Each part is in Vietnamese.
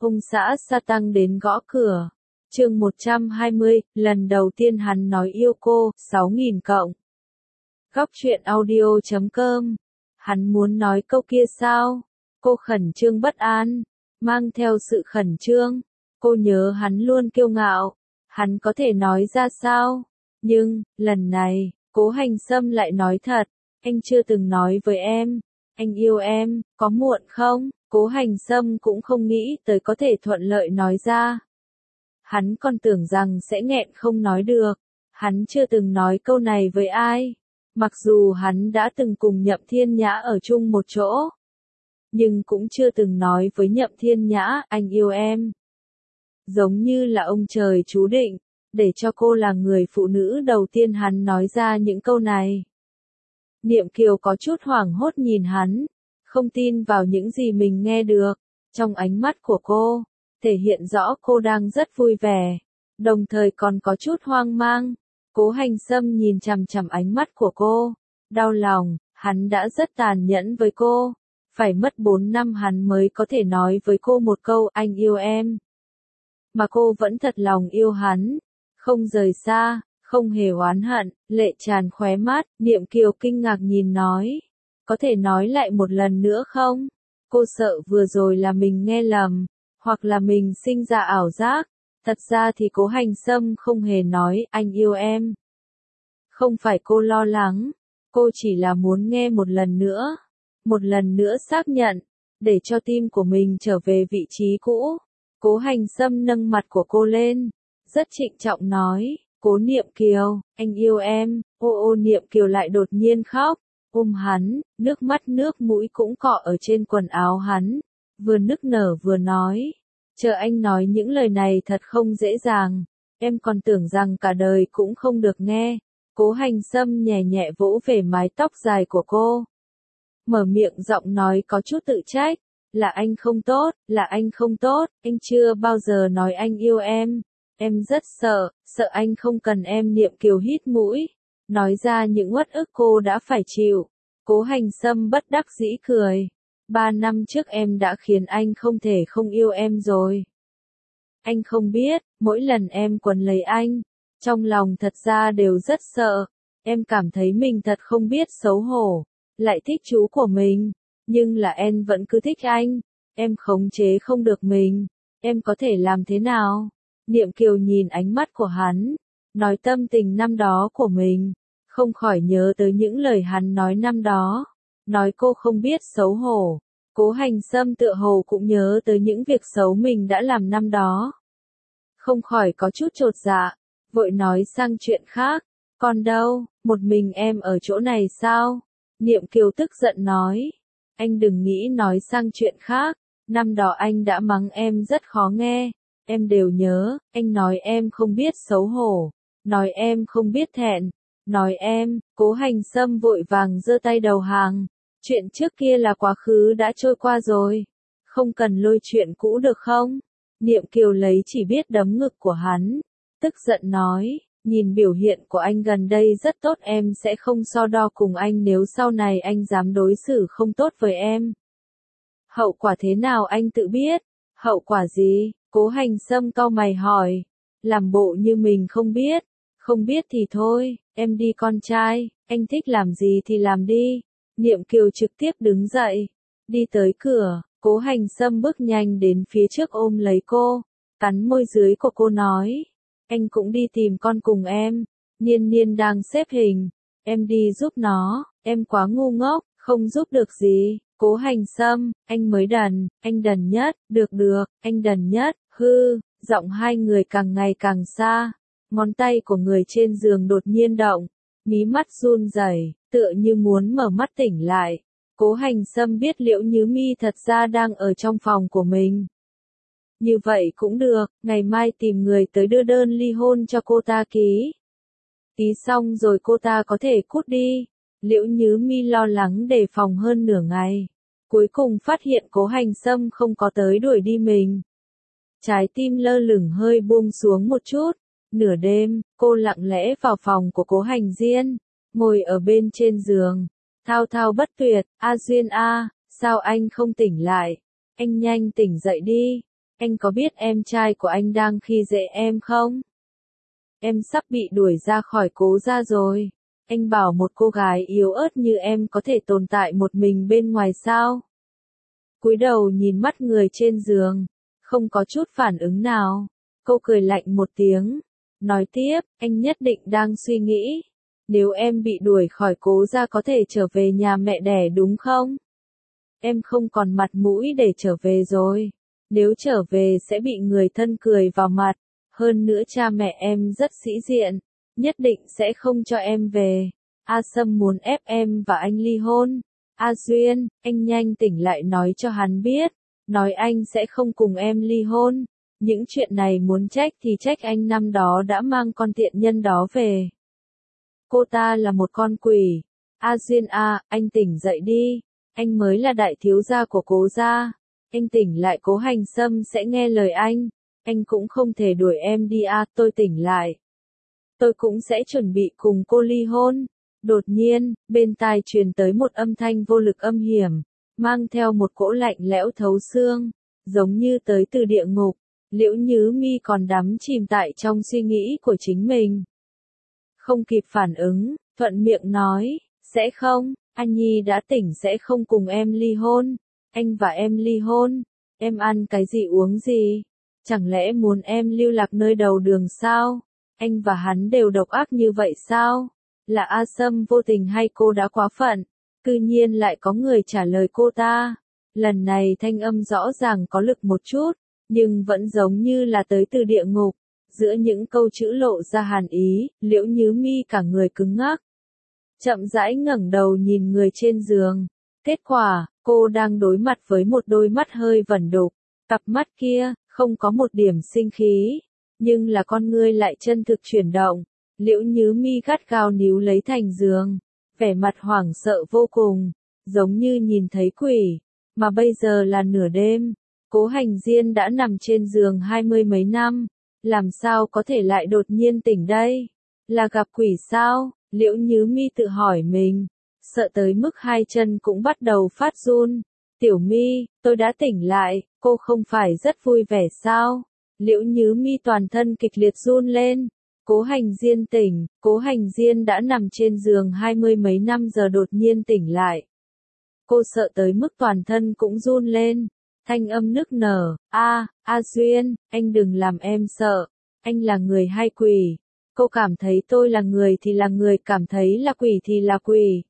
ông xã Sa Tăng đến gõ cửa. Chương 120, lần đầu tiên hắn nói yêu cô, 6000 cộng. Góc truyện audio.com. Hắn muốn nói câu kia sao? Cô khẩn trương bất an, mang theo sự khẩn trương. Cô nhớ hắn luôn kiêu ngạo, hắn có thể nói ra sao? Nhưng, lần này, Cố Hành Sâm lại nói thật, anh chưa từng nói với em, anh yêu em, có muộn không? Cố Hành Sâm cũng không nghĩ tới có thể thuận lợi nói ra. Hắn còn tưởng rằng sẽ nghẹn không nói được, hắn chưa từng nói câu này với ai. Mặc dù hắn đã từng cùng Nhậm Thiên Nhã ở chung một chỗ, nhưng cũng chưa từng nói với Nhậm Thiên Nhã, anh yêu em. Giống như là ông trời chú định, để cho cô là người phụ nữ đầu tiên hắn nói ra những câu này. Niệm Kiều có chút hoảng hốt nhìn hắn, không tin vào những gì mình nghe được. Trong ánh mắt của cô, thể hiện rõ cô đang rất vui vẻ, đồng thời còn có chút hoang mang. Cố Hành Sâm nhìn chằm chằm ánh mắt của cô, đau lòng, hắn đã rất tàn nhẫn với cô. Phải mất 4 năm hắn mới có thể nói với cô một câu anh yêu em. Mà cô vẫn thật lòng yêu hắn, không rời xa, không hề oán hận, lệ tràn khóe mắt. Niệm Kiều kinh ngạc nhìn nói, có thể nói lại một lần nữa không? Cô sợ vừa rồi là mình nghe lầm, hoặc là mình sinh ra ảo giác. Thật ra thì Cố Hành Sâm không hề nói anh yêu em. Không phải cô lo lắng, cô chỉ là muốn nghe một lần nữa xác nhận, để cho tim của mình trở về vị trí cũ. Cố Hành Sâm nâng mặt của cô lên, rất trịnh trọng nói, Cố Niệm Kiều, anh yêu em. Ô Niệm Kiều lại đột nhiên khóc, ôm hắn, nước mắt nước mũi cũng cọ ở trên quần áo hắn, vừa nức nở vừa nói, chờ anh nói những lời này thật không dễ dàng, em còn tưởng rằng cả đời cũng không được nghe. Cố Hành Sâm nhẹ nhẹ vỗ về mái tóc dài của cô, mở miệng giọng nói có chút tự trách, là anh không tốt, anh chưa bao giờ nói anh yêu em rất sợ anh không cần em. Niệm Kiều hít mũi, nói ra những uất ức cô đã phải chịu. Cố Hành Sâm bất đắc dĩ cười, 3 năm trước em đã khiến anh không thể không yêu em rồi. Anh không biết, mỗi lần em quấn lấy anh, trong lòng thật ra đều rất sợ, em cảm thấy mình thật không biết xấu hổ, lại thích chú của mình, nhưng là em vẫn cứ thích anh, em khống chế không được mình, em có thể làm thế nào? Niệm Kiều nhìn ánh mắt của hắn, nói tâm tình năm đó của mình, không khỏi nhớ tới những lời hắn nói năm đó, nói cô không biết xấu hổ. Cố Hành Sâm tựa hồ cũng nhớ tới những việc xấu mình đã làm năm đó, không khỏi có chút chột dạ, vội nói sang chuyện khác, còn đâu, một mình em ở chỗ này sao? Niệm Kiều tức giận nói, anh đừng nghĩ nói sang chuyện khác, năm đó anh đã mắng em rất khó nghe, em đều nhớ, anh nói em không biết xấu hổ, nói em không biết thẹn, nói em. Cố Hành Sâm vội vàng giơ tay đầu hàng, chuyện trước kia là quá khứ đã trôi qua rồi, không cần lôi chuyện cũ được không? Niệm Kiều lấy chỉ biết đấm ngực của hắn, tức giận nói, nhìn biểu hiện của anh gần đây rất tốt, em sẽ không so đo cùng anh nếu sau này anh dám đối xử không tốt với em. Hậu quả thế nào anh tự biết? Hậu quả gì? Cố Hành Sâm cau mày hỏi, làm bộ như mình không biết thì thôi, em đi con trai, anh thích làm gì thì làm đi. Niệm Kiều trực tiếp đứng dậy, đi tới cửa. Cố Hành Sâm bước nhanh đến phía trước ôm lấy cô, cắn môi dưới của cô nói, anh cũng đi tìm con cùng em, Niên Niên đang xếp hình, em đi giúp nó, em quá ngu ngốc, không giúp được gì. Cố Hành Sâm, anh mới đần, anh đần nhất, được, anh đần nhất, hư. Giọng hai người càng ngày càng xa, ngón tay của người trên giường đột nhiên động, mí mắt run rẩy, tựa như muốn mở mắt tỉnh lại. Cố Hành Sâm biết Liễu Nhứ Mi thật ra đang ở trong phòng của mình. Như vậy cũng được, ngày mai tìm người tới đưa đơn ly hôn cho cô ta ký. Ký xong rồi cô ta có thể cút đi. Liễu Nhứ Mi lo lắng đề phòng hơn nửa ngày, cuối cùng phát hiện Cố Hành Sâm không có tới đuổi đi mình. Trái tim lơ lửng hơi buông xuống một chút. Nửa đêm, cô lặng lẽ vào phòng của Cố Hành Diên, ngồi ở bên trên giường, thao thao bất tuyệt, A Duyên a, sao anh không tỉnh lại? Anh nhanh tỉnh dậy đi. anh có biết em trai của anh đang khi dễ em không? Em sắp bị đuổi ra khỏi Cố gia rồi. Anh bảo một cô gái yếu ớt như em có thể tồn tại một mình bên ngoài sao? Cúi đầu nhìn mắt người trên giường, không có chút phản ứng nào. Cô cười lạnh một tiếng, nói tiếp, anh nhất định đang suy nghĩ. Nếu em bị đuổi khỏi Cố gia có thể trở về nhà mẹ đẻ đúng không? Em không còn mặt mũi để trở về rồi. Nếu trở về sẽ bị người thân cười vào mặt. Hơn nữa cha mẹ em rất sĩ diện, nhất định sẽ không cho em về. A Sâm muốn ép em và anh ly hôn. A Duyên, anh nhanh tỉnh lại nói cho hắn biết, nói anh sẽ không cùng em ly hôn. Những chuyện này muốn trách thì trách anh năm đó đã mang con tiện nhân đó về. Cô ta là một con quỷ. A Duyên à, anh tỉnh dậy đi. Anh mới là đại thiếu gia của Cố gia. Anh tỉnh lại Cố Hành Sâm sẽ nghe lời anh. Anh cũng không thể đuổi em đi à, tôi tỉnh lại. Tôi cũng sẽ chuẩn bị cùng cô ly hôn. Đột nhiên, bên tai truyền tới một âm thanh vô lực âm hiểm, mang theo một cỗ lạnh lẽo thấu xương, giống như tới từ địa ngục. Liễu Nhứ Mi còn đắm chìm tại trong suy nghĩ của chính mình. Không kịp phản ứng, thuận miệng nói, sẽ không, anh Nhi đã tỉnh sẽ không cùng em ly hôn. Anh và em ly hôn, em ăn cái gì uống gì? Chẳng lẽ muốn em lưu lạc nơi đầu đường sao? Anh và hắn đều độc ác như vậy sao? Là A Sâm vô tình hay cô đã quá phận? Cư nhiên lại có người trả lời cô ta. Lần này thanh âm rõ ràng có lực một chút, nhưng vẫn giống như là tới từ địa ngục. Giữa những câu chữ lộ ra hàn ý, Liễu Nhứ Mi cả người cứng ngắc. Chậm rãi ngẩng đầu nhìn người trên giường. Kết quả, cô đang đối mặt với một đôi mắt hơi vẩn đục. Cặp mắt kia, không có một điểm sinh khí, nhưng là con ngươi lại chân thực chuyển động. Liễu Nhứ Mi gắt gao níu lấy thành giường, vẻ mặt hoảng sợ vô cùng, giống như nhìn thấy quỷ. Mà bây giờ là nửa đêm, Cố Hành Diên đã nằm trên giường 20 mấy năm, làm sao có thể lại đột nhiên tỉnh đây? Là gặp quỷ sao? Liễu Nhứ Mi tự hỏi mình, sợ tới mức hai chân cũng bắt đầu phát run. Tiểu Mi, tôi đã tỉnh lại, cô không phải rất vui vẻ sao? Liễu Nhứ Mi toàn thân kịch liệt run lên. Cố Hành Diên tỉnh, Cố Hành Diên đã nằm trên giường 20 mấy năm giờ đột nhiên tỉnh lại. Cô sợ tới mức toàn thân cũng run lên. Thanh âm nức nở, A Duyên, anh đừng làm em sợ. Anh là người hay quỷ? Cô cảm thấy tôi là người thì là người, cảm thấy là quỷ thì là quỷ.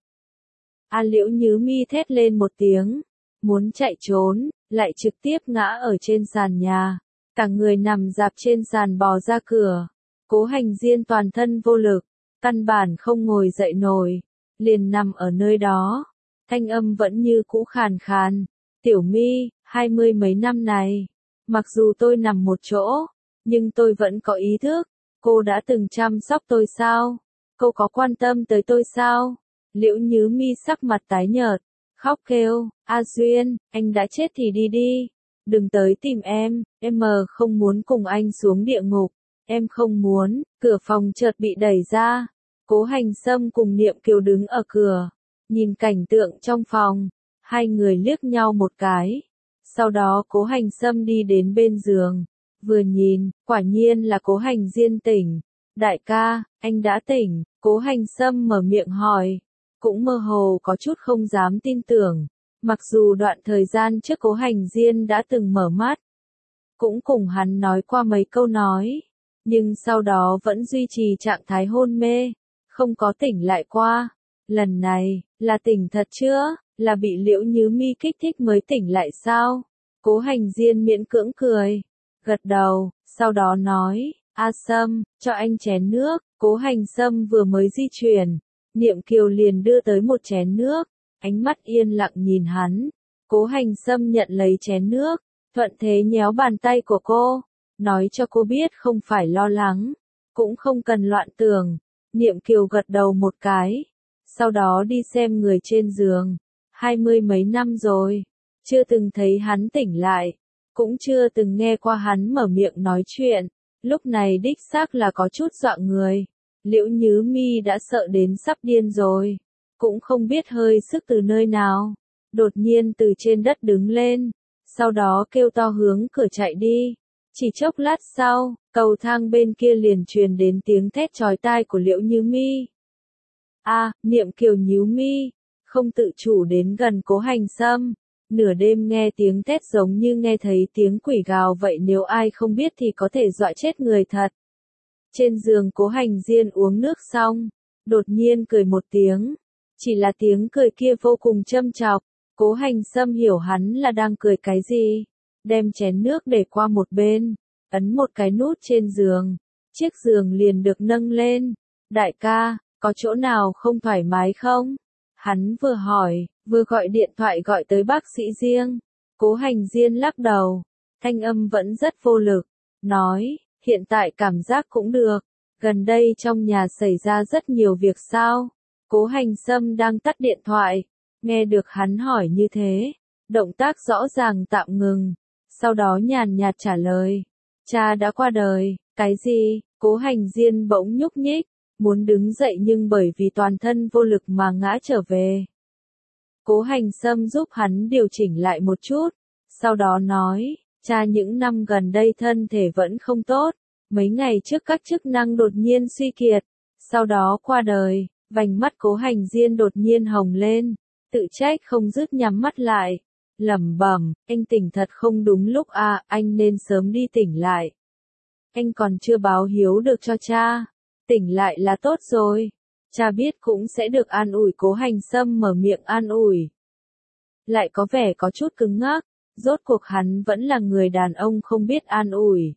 Liễu Nhứ Mi thét lên một tiếng, muốn chạy trốn, lại trực tiếp ngã ở trên sàn nhà. Cả người nằm dạp trên sàn bò ra cửa. Cố Hành Diên toàn thân vô lực, căn bản không ngồi dậy nổi, liền nằm ở nơi đó. Thanh âm vẫn như cũ khàn khàn. Tiểu Mi, 20 mấy năm này, mặc dù tôi nằm một chỗ, nhưng tôi vẫn có ý thức. Cô đã từng chăm sóc tôi sao? Cô có quan tâm tới tôi sao? Liễu Nhứ Mi sắc mặt tái nhợt, khóc kêu, A Duyên, anh đã chết thì đi đi. Đừng tới tìm em không muốn cùng anh xuống địa ngục. Em không muốn. Cửa phòng chợt bị đẩy ra. Cố Hành Sâm cùng Niệm Kiều đứng ở cửa, nhìn cảnh tượng trong phòng. Hai người liếc nhau một cái. Sau đó Cố Hành Sâm đi đến bên giường. Vừa nhìn, quả nhiên là Cố Hành Diên tỉnh. Đại ca, anh đã tỉnh. Cố Hành Sâm mở miệng hỏi. Cũng mơ hồ có chút không dám tin tưởng. Mặc dù đoạn thời gian trước Cố Hành Diên đã từng mở mắt, cũng cùng hắn nói qua mấy câu nói, nhưng sau đó vẫn duy trì trạng thái hôn mê, không có tỉnh lại qua. Lần này, là tỉnh thật chưa? Là bị Liễu Nhứ Mi kích thích mới tỉnh lại sao? Cố Hành Diên miễn cưỡng cười, gật đầu, sau đó nói, A Sâm, cho anh chén nước. Cố Hành Sâm vừa mới di chuyển, Niệm Kiều liền đưa tới một chén nước, ánh mắt yên lặng nhìn hắn. Cố Hành Sâm nhận lấy chén nước, thuận thế nhéo bàn tay của cô, nói cho cô biết không phải lo lắng, cũng không cần loạn tưởng. Niệm Kiều gật đầu một cái, sau đó đi xem người trên giường. 20 mấy năm rồi, chưa từng thấy hắn tỉnh lại, cũng chưa từng nghe qua hắn mở miệng nói chuyện, lúc này đích xác là có chút dọa người. Liễu Nhứ Mi đã sợ đến sắp điên rồi, cũng không biết hơi sức từ nơi nào, đột nhiên từ trên đất đứng lên, sau đó kêu to hướng cửa chạy đi. Chỉ chốc lát sau, cầu thang bên kia liền truyền đến tiếng thét chói tai của Liễu Như Mi. Niệm Kiều nhíu mi, không tự chủ đến gần Cố Hành Sâm. Nửa đêm nghe tiếng thét giống như nghe thấy tiếng quỷ gào vậy, nếu ai không biết thì có thể dọa chết người thật. Trên giường Cố Hành Diên uống nước xong, đột nhiên cười một tiếng. Chỉ là tiếng cười kia vô cùng châm chọc. Cố Hành Sâm hiểu hắn là đang cười cái gì. Đem chén nước để qua một bên, ấn một cái nút trên giường. Chiếc giường liền được nâng lên. Đại ca, có chỗ nào không thoải mái không? Hắn vừa hỏi, vừa gọi điện thoại gọi tới bác sĩ riêng. Cố Hành Diên lắc đầu, thanh âm vẫn rất vô lực, nói, hiện tại cảm giác cũng được. Gần đây trong nhà xảy ra rất nhiều việc sao? Cố Hành Sâm đang tắt điện thoại, nghe được hắn hỏi như thế, động tác rõ ràng tạm ngừng, sau đó nhàn nhạt trả lời, cha đã qua đời. Cái gì? Cố Hành Diên bỗng nhúc nhích, muốn đứng dậy nhưng bởi vì toàn thân vô lực mà ngã trở về. Cố Hành Sâm giúp hắn điều chỉnh lại một chút, sau đó nói, cha những năm gần đây thân thể vẫn không tốt, mấy ngày trước các chức năng đột nhiên suy kiệt, sau đó qua đời. Vành mắt Cố Hành Diên đột nhiên hồng lên, tự trách không dứt nhắm mắt lại, lẩm bẩm, anh tỉnh thật không đúng lúc anh nên sớm đi tỉnh lại. Anh còn chưa báo hiếu được cho cha, tỉnh lại là tốt rồi, cha biết cũng sẽ được an ủi. Cố Hành Sâm mở miệng an ủi, lại có vẻ có chút cứng ngắc, rốt cuộc hắn vẫn là người đàn ông không biết an ủi.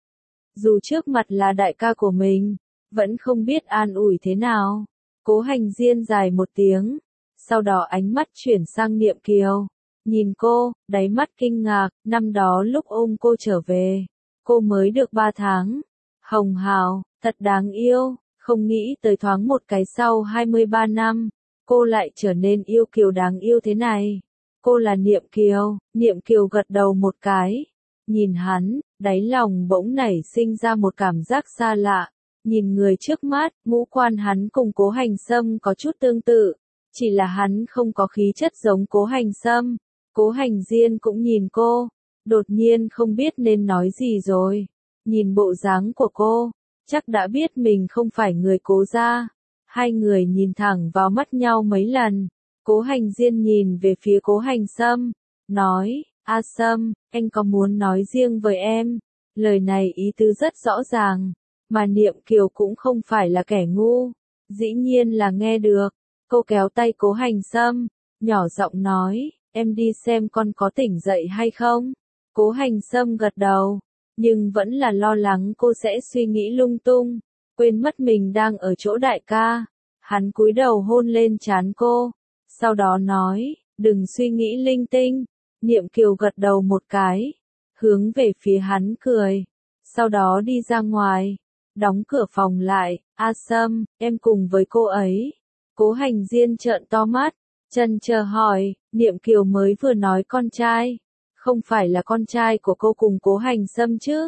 Dù trước mặt là đại ca của mình, vẫn không biết an ủi thế nào. Cố Hành Diên dài một tiếng, sau đó ánh mắt chuyển sang Niệm Kiều, nhìn cô, đáy mắt kinh ngạc. Năm đó lúc ôm cô trở về, cô mới được 3 tháng, hồng hào, thật đáng yêu, không nghĩ tới thoáng một cái sau 23 năm, cô lại trở nên yêu kiều đáng yêu thế này. Cô là Niệm Kiều. Niệm Kiều gật đầu một cái, nhìn hắn, đáy lòng bỗng nảy sinh ra một cảm giác xa lạ. Nhìn người trước mắt, ngũ quan hắn cùng Cố Hành Sâm có chút tương tự, chỉ là hắn không có khí chất giống Cố Hành Sâm. Cố Hành Diên cũng nhìn cô, đột nhiên không biết nên nói gì rồi. Nhìn bộ dáng của cô, chắc đã biết mình không phải người Cố gia. Hai người nhìn thẳng vào mắt nhau mấy lần. Cố Hành Diên nhìn về phía Cố Hành Sâm, nói, A Sâm, anh có muốn nói riêng với em. Lời này ý tứ rất rõ ràng. Mà Niệm Kiều cũng không phải là kẻ ngu, dĩ nhiên là nghe được. Cô kéo tay Cố Hành Sâm, nhỏ giọng nói, em đi xem con có tỉnh dậy hay không. Cố Hành Sâm gật đầu, nhưng vẫn là lo lắng cô sẽ suy nghĩ lung tung, quên mất mình đang ở chỗ đại ca. Hắn cúi đầu hôn lên trán cô, sau đó nói, đừng suy nghĩ linh tinh. Niệm Kiều gật đầu một cái, hướng về phía hắn cười, sau đó đi ra ngoài. Đóng cửa phòng lại, A Sâm, em cùng với cô ấy. Cố Hành Diên trợn to mắt, chần chờ hỏi, Niệm Kiều mới vừa nói con trai, không phải là con trai của cô cùng Cố Hành Sâm chứ?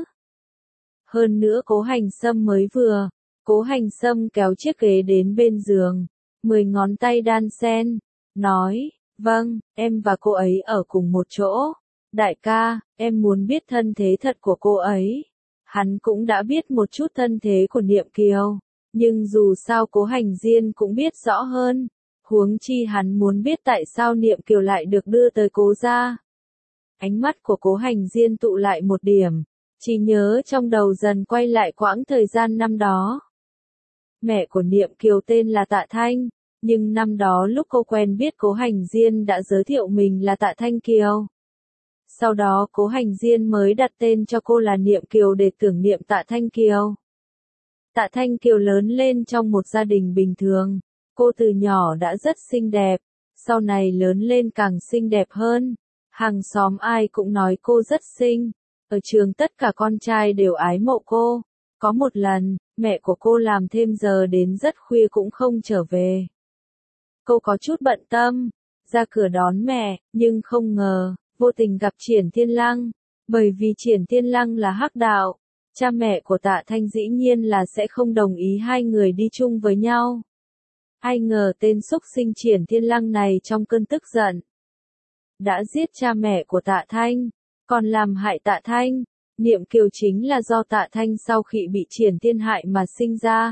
Hơn nữa Cố Hành Sâm mới vừa. Cố Hành Sâm kéo chiếc ghế đến bên giường, 10 ngón tay đan sen, nói, vâng, em và cô ấy ở cùng một chỗ. Đại ca, em muốn biết thân thế thật của cô ấy. Hắn cũng đã biết một chút thân thế của Niệm Kiều, nhưng dù sao Cố Hành Diên cũng biết rõ hơn, huống chi hắn muốn biết tại sao Niệm Kiều lại được đưa tới Cố gia. Ánh mắt của Cố Hành Diên tụ lại một điểm, chỉ nhớ trong đầu dần quay lại quãng thời gian năm đó. Mẹ của Niệm Kiều tên là Tạ Thanh, nhưng năm đó lúc cô quen biết Cố Hành Diên đã giới thiệu mình là Tạ Thanh Kiều. Sau đó Cố Hành Diên mới đặt tên cho cô là Niệm Kiều để tưởng niệm Tạ Thanh Kiều. Tạ Thanh Kiều lớn lên trong một gia đình bình thường. Cô từ nhỏ đã rất xinh đẹp, sau này lớn lên càng xinh đẹp hơn. Hàng xóm ai cũng nói cô rất xinh. Ở trường tất cả con trai đều ái mộ cô. Có một lần, mẹ của cô làm thêm giờ đến rất khuya cũng không trở về. Cô có chút bận tâm, ra cửa đón mẹ, nhưng không ngờ, vô tình gặp Triển Thiên Lăng. Bởi vì Triển Thiên Lăng là hắc đạo, cha mẹ của Tạ Thanh dĩ nhiên là sẽ không đồng ý hai người đi chung với nhau. Ai ngờ tên xúc sinh Triển Thiên Lăng này trong cơn tức giận đã giết cha mẹ của Tạ Thanh. còn làm hại Tạ Thanh. Niệm Kiều chính là do Tạ Thanh sau khi bị Triển Thiên hại mà sinh ra.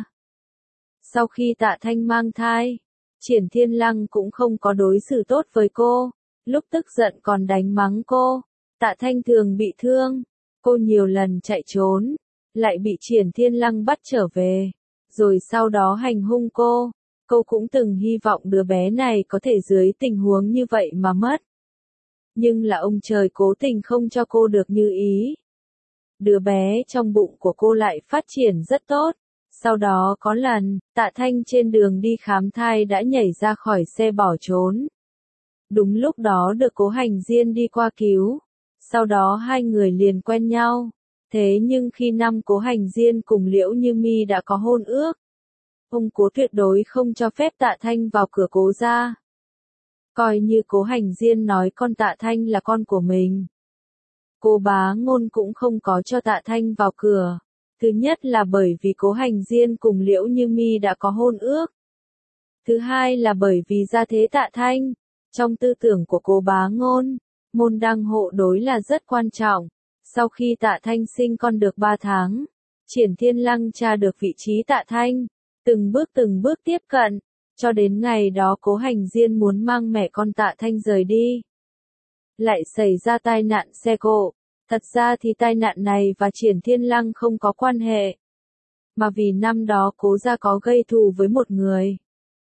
Sau khi Tạ Thanh mang thai, Triển Thiên Lăng cũng không có đối xử tốt với cô, lúc tức giận còn đánh mắng cô. Tạ Thanh thường bị thương, cô nhiều lần chạy trốn, lại bị Triển Thiên Lăng bắt trở về, rồi sau đó hành hung cô. Cô cũng từng hy vọng đứa bé này có thể dưới tình huống như vậy mà mất. Nhưng là ông trời cố tình không cho cô được như ý. Đứa bé trong bụng của cô lại phát triển rất tốt. Sau đó có lần, Tạ Thanh trên đường đi khám thai đã nhảy ra khỏi xe bỏ trốn. Đúng lúc đó được Cố Hành Diên đi qua cứu. Sau đó hai người liền quen nhau. Thế nhưng khi năm Cố Hành Diên cùng Liễu Như Mi đã có hôn ước, ông Cố tuyệt đối không cho phép Tạ Thanh vào cửa Cố gia. Coi như Cố Hành Diên nói con Tạ Thanh là con của mình. Cố Bá Ngôn cũng không có cho Tạ Thanh vào cửa. Thứ nhất là bởi vì Cố Hành Diên cùng Liễu Như Mi đã có hôn ước. Thứ hai là bởi vì gia thế Tạ Thanh. Trong tư tưởng của Cố Bá Ngôn, môn đăng hộ đối là rất quan trọng. Sau khi Tạ Thanh sinh con được 3 tháng, Triển Thiên Lăng tra được vị trí Tạ Thanh, từng bước tiếp cận, cho đến ngày đó Cố Hành Diên muốn mang mẹ con Tạ Thanh rời đi. Lại xảy ra tai nạn xe cộ. Thật ra thì tai nạn này và Triển Thiên Lăng không có quan hệ. Mà vì năm đó Cố gia có gây thù với một người.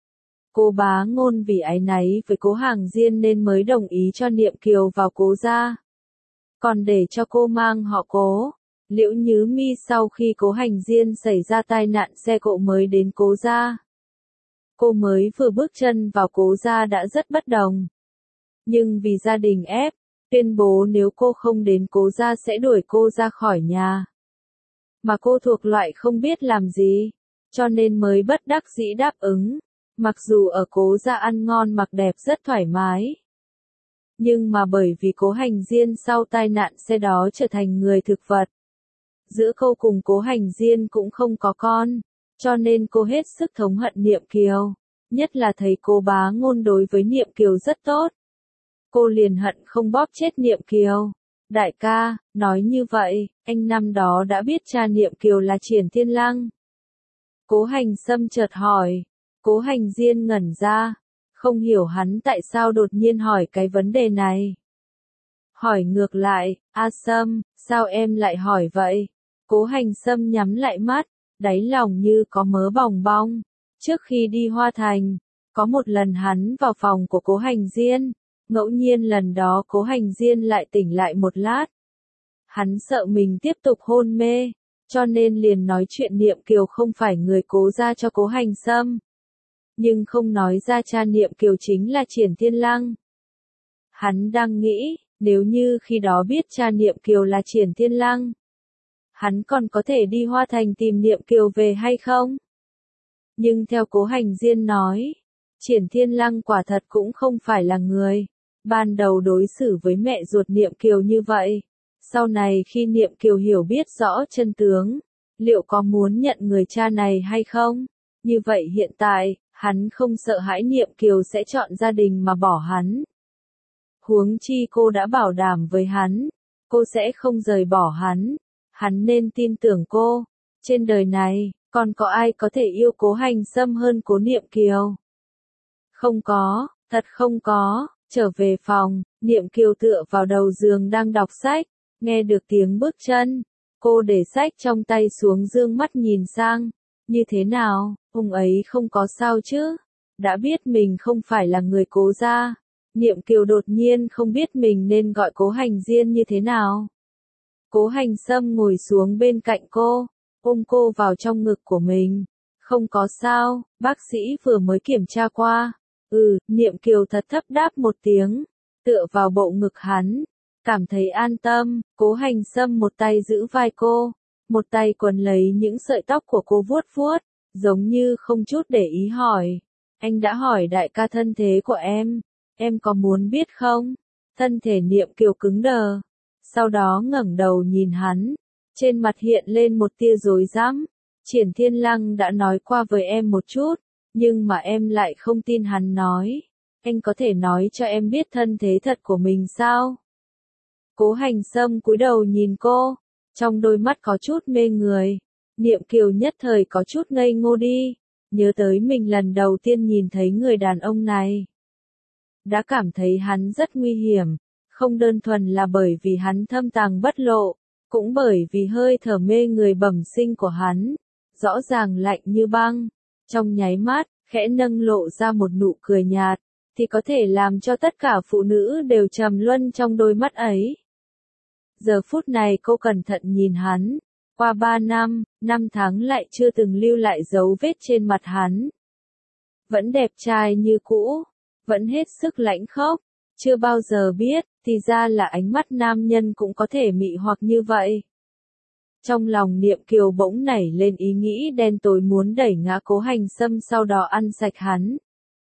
Cố Bá Ngôn vì áy náy với Cố Hành Diên nên mới đồng ý cho Niệm Kiều vào Cố gia. Còn để cho cô mang họ Cố. Liễu Như Mi sau khi Cố Hành Diên xảy ra tai nạn xe cộ mới đến Cố gia. Cô mới vừa bước chân vào Cố gia đã rất bất đồng. Nhưng vì gia đình ép, tuyên bố nếu cô không đến Cố gia sẽ đuổi cô ra khỏi nhà. Mà cô thuộc loại không biết làm gì, cho nên mới bất đắc dĩ đáp ứng. Mặc dù ở Cố gia ăn ngon mặc đẹp rất thoải mái. Nhưng mà bởi vì Cố Hành Diên sau tai nạn xe đó trở thành người thực vật. Giữa cô cùng Cố Hành Diên cũng không có con, cho nên cô hết sức thống hận Niệm Kiều. Nhất là thấy Cố Bá Ngôn đối với Niệm Kiều rất tốt. Cô liền hận không bóp chết Niệm Kiều. Đại ca, nói như vậy, anh năm đó đã biết cha Niệm Kiều là Triển Thiên Lăng. Cố Hành Sâm chợt hỏi. Cố Hành Diên ngẩn ra, không hiểu hắn tại sao đột nhiên hỏi cái vấn đề này. Hỏi ngược lại, A Sâm, sao em lại hỏi vậy? Cố Hành Sâm nhắm lại mắt, đáy lòng như có mớ bòng bong. Trước khi đi Hoa Thành, có một lần hắn vào phòng của Cố Hành Diên. Ngẫu nhiên lần đó Cố Hành Diên lại tỉnh lại một lát. Hắn sợ mình tiếp tục hôn mê, cho nên liền nói chuyện Niệm Kiều không phải người Cố gia cho Cố Hành Sâm. Nhưng không nói ra cha Niệm Kiều chính là Triển Thiên Lăng. Hắn đang nghĩ, nếu như khi đó biết cha Niệm Kiều là Triển Thiên Lăng, hắn còn có thể đi Hoa Thành tìm Niệm Kiều về hay không? Nhưng theo Cố Hành Diên nói, Triển Thiên Lăng quả thật cũng không phải là người ban đầu đối xử với mẹ ruột Niệm Kiều như vậy. Sau này khi Niệm Kiều hiểu biết rõ chân tướng, liệu có muốn nhận người cha này hay không? Như vậy hiện tại, hắn không sợ hãi Niệm Kiều sẽ chọn gia đình mà bỏ hắn. Huống chi cô đã bảo đảm với hắn, cô sẽ không rời bỏ hắn. Hắn nên tin tưởng cô. Trên đời này, còn có ai có thể yêu Cố Hành Sâm hơn Cố Niệm Kiều? Không có, thật không có. Trở về phòng, Niệm Kiều tựa vào đầu giường đang đọc sách, nghe được tiếng bước chân. Cô để sách trong tay xuống dương mắt nhìn sang. Như thế nào, ông ấy không có sao chứ? Đã biết mình không phải là người Cố gia. Niệm Kiều đột nhiên không biết mình nên gọi Cố Hành Diên như thế nào. Cố Hành Sâm ngồi xuống bên cạnh cô, ôm cô vào trong ngực của mình. Không có sao, bác sĩ vừa mới kiểm tra qua. Niệm Kiều thật thấp đáp một tiếng, tựa vào bộ ngực hắn, cảm thấy an tâm. Cố Hành Sâm một tay giữ vai cô, một tay quấn lấy những sợi tóc của cô vuốt vuốt, giống như không chút để ý hỏi. Anh đã hỏi đại ca thân thế của em có muốn biết không? Thân thể Niệm Kiều cứng đờ, sau đó ngẩng đầu nhìn hắn, trên mặt hiện lên một tia rối rắm. Triển Thiên Lăng đã nói qua với em một chút, nhưng mà em lại không tin hắn nói. Anh có thể nói cho em biết thân thế thật của mình sao? Cố Hành Sâm cúi đầu nhìn cô, trong đôi mắt có chút mê người. Niệm Kiều nhất thời có chút ngây ngô đi, nhớ tới mình lần đầu tiên nhìn thấy người đàn ông này. Đã cảm thấy hắn rất nguy hiểm, không đơn thuần là bởi vì hắn thâm tàng bất lộ, cũng bởi vì hơi thở mê người bẩm sinh của hắn, rõ ràng lạnh như băng, trong nháy mắt, khẽ nâng lộ ra một nụ cười nhạt, thì có thể làm cho tất cả phụ nữ đều trầm luân trong đôi mắt ấy. Giờ phút này cô cẩn thận nhìn hắn, qua 3 năm, 5 tháng lại chưa từng lưu lại dấu vết trên mặt hắn. Vẫn đẹp trai như cũ, vẫn hết sức lãnh khốc, chưa bao giờ biết, thì ra là ánh mắt nam nhân cũng có thể mị hoặc như vậy. Trong lòng Niệm Kiều bỗng nảy lên ý nghĩ đen tối muốn đẩy ngã Cố Hành Sâm sau đó ăn sạch hắn.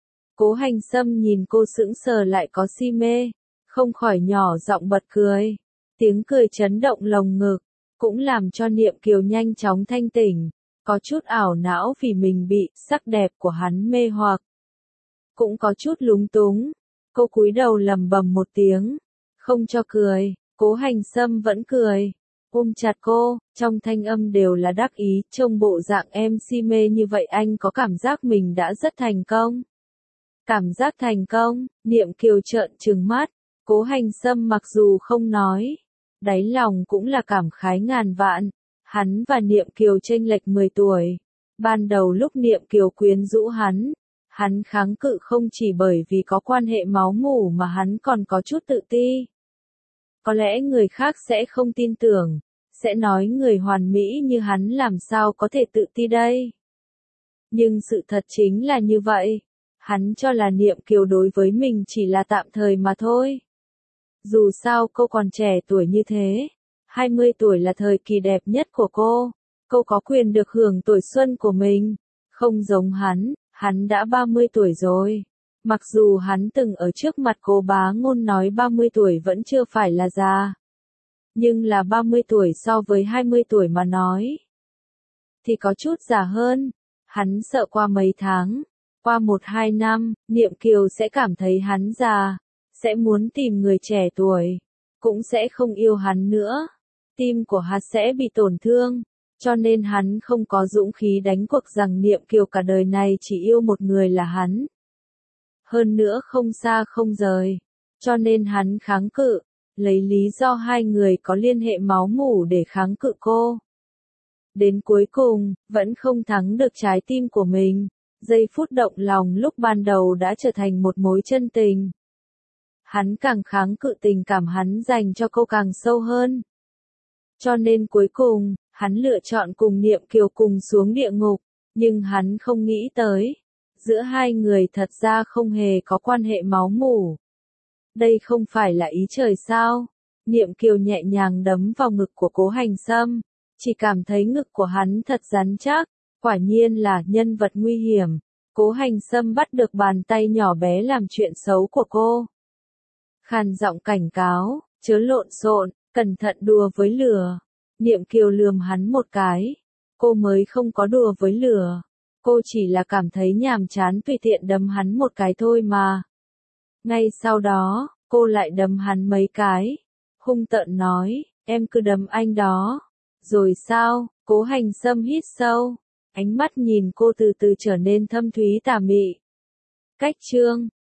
Cố Hành Sâm nhìn cô sững sờ lại có si mê, không khỏi nhỏ giọng bật cười. Tiếng cười chấn động lồng ngực, cũng làm cho Niệm Kiều nhanh chóng thanh tỉnh, có chút ảo não vì mình bị sắc đẹp của hắn mê hoặc. Cũng có chút lúng túng, cô cúi đầu lẩm bẩm một tiếng, không cho cười, Cố Hành Sâm vẫn cười, ôm chặt cô, trong thanh âm đều là đắc ý, trông bộ dạng em si mê như vậy anh có cảm giác mình đã rất thành công. Cảm giác thành công, Niệm Kiều trợn trừng mắt, Cố Hành Sâm mặc dù không nói, đáy lòng cũng là cảm khái ngàn vạn, hắn và Niệm Kiều chênh lệch 10 tuổi. Ban đầu lúc Niệm Kiều quyến rũ hắn kháng cự không chỉ bởi vì có quan hệ máu mủ mà hắn còn có chút tự ti. Có lẽ người khác sẽ không tin tưởng, sẽ nói người hoàn mỹ như hắn làm sao có thể tự ti đây. Nhưng sự thật chính là như vậy, hắn cho là Niệm Kiều đối với mình chỉ là tạm thời mà thôi. Dù sao cô còn trẻ tuổi như thế, 20 tuổi là thời kỳ đẹp nhất của cô có quyền được hưởng tuổi xuân của mình, không giống hắn đã 30 tuổi rồi. Mặc dù hắn từng ở trước mặt cô bá ngôn nói 30 tuổi vẫn chưa phải là già, nhưng là 30 tuổi so với 20 tuổi mà nói, thì có chút già hơn. Hắn sợ qua mấy tháng, qua 1-2 năm, Niệm Kiều sẽ cảm thấy hắn già, sẽ muốn tìm người trẻ tuổi, cũng sẽ không yêu hắn nữa. Tim của hắn sẽ bị tổn thương, cho nên hắn không có dũng khí đánh cuộc rằng Niệm Kiều cả đời này chỉ yêu một người là hắn. Hơn nữa không xa không rời, cho nên hắn kháng cự, lấy lý do hai người có liên hệ máu mủ để kháng cự cô. Đến cuối cùng, vẫn không thắng được trái tim của mình, giây phút động lòng lúc ban đầu đã trở thành một mối chân tình. Hắn càng kháng cự tình cảm hắn dành cho cô càng sâu hơn. Cho nên cuối cùng, hắn lựa chọn cùng Niệm Kiều cùng xuống địa ngục, nhưng hắn không nghĩ tới, giữa hai người thật ra không hề có quan hệ máu mủ. Đây không phải là ý trời sao? Niệm Kiều nhẹ nhàng đấm vào ngực của Cố Hành Sâm, chỉ cảm thấy ngực của hắn thật rắn chắc, quả nhiên là nhân vật nguy hiểm. Cố Hành Sâm bắt được bàn tay nhỏ bé làm chuyện xấu của cô. Khàn giọng cảnh cáo, chớ lộn xộn, cẩn thận đùa với lửa. Niệm Kiều lườm hắn một cái. Cô mới không có đùa với lửa. Cô chỉ là cảm thấy nhàm chán tùy tiện đấm hắn một cái thôi mà. Ngay sau đó, cô lại đấm hắn mấy cái. Hung tợn nói, em cứ đấm anh đó. Rồi sao? Cố Hành Sâm hít sâu. Ánh mắt nhìn cô từ từ trở nên thâm thúy tà mị. Cách chương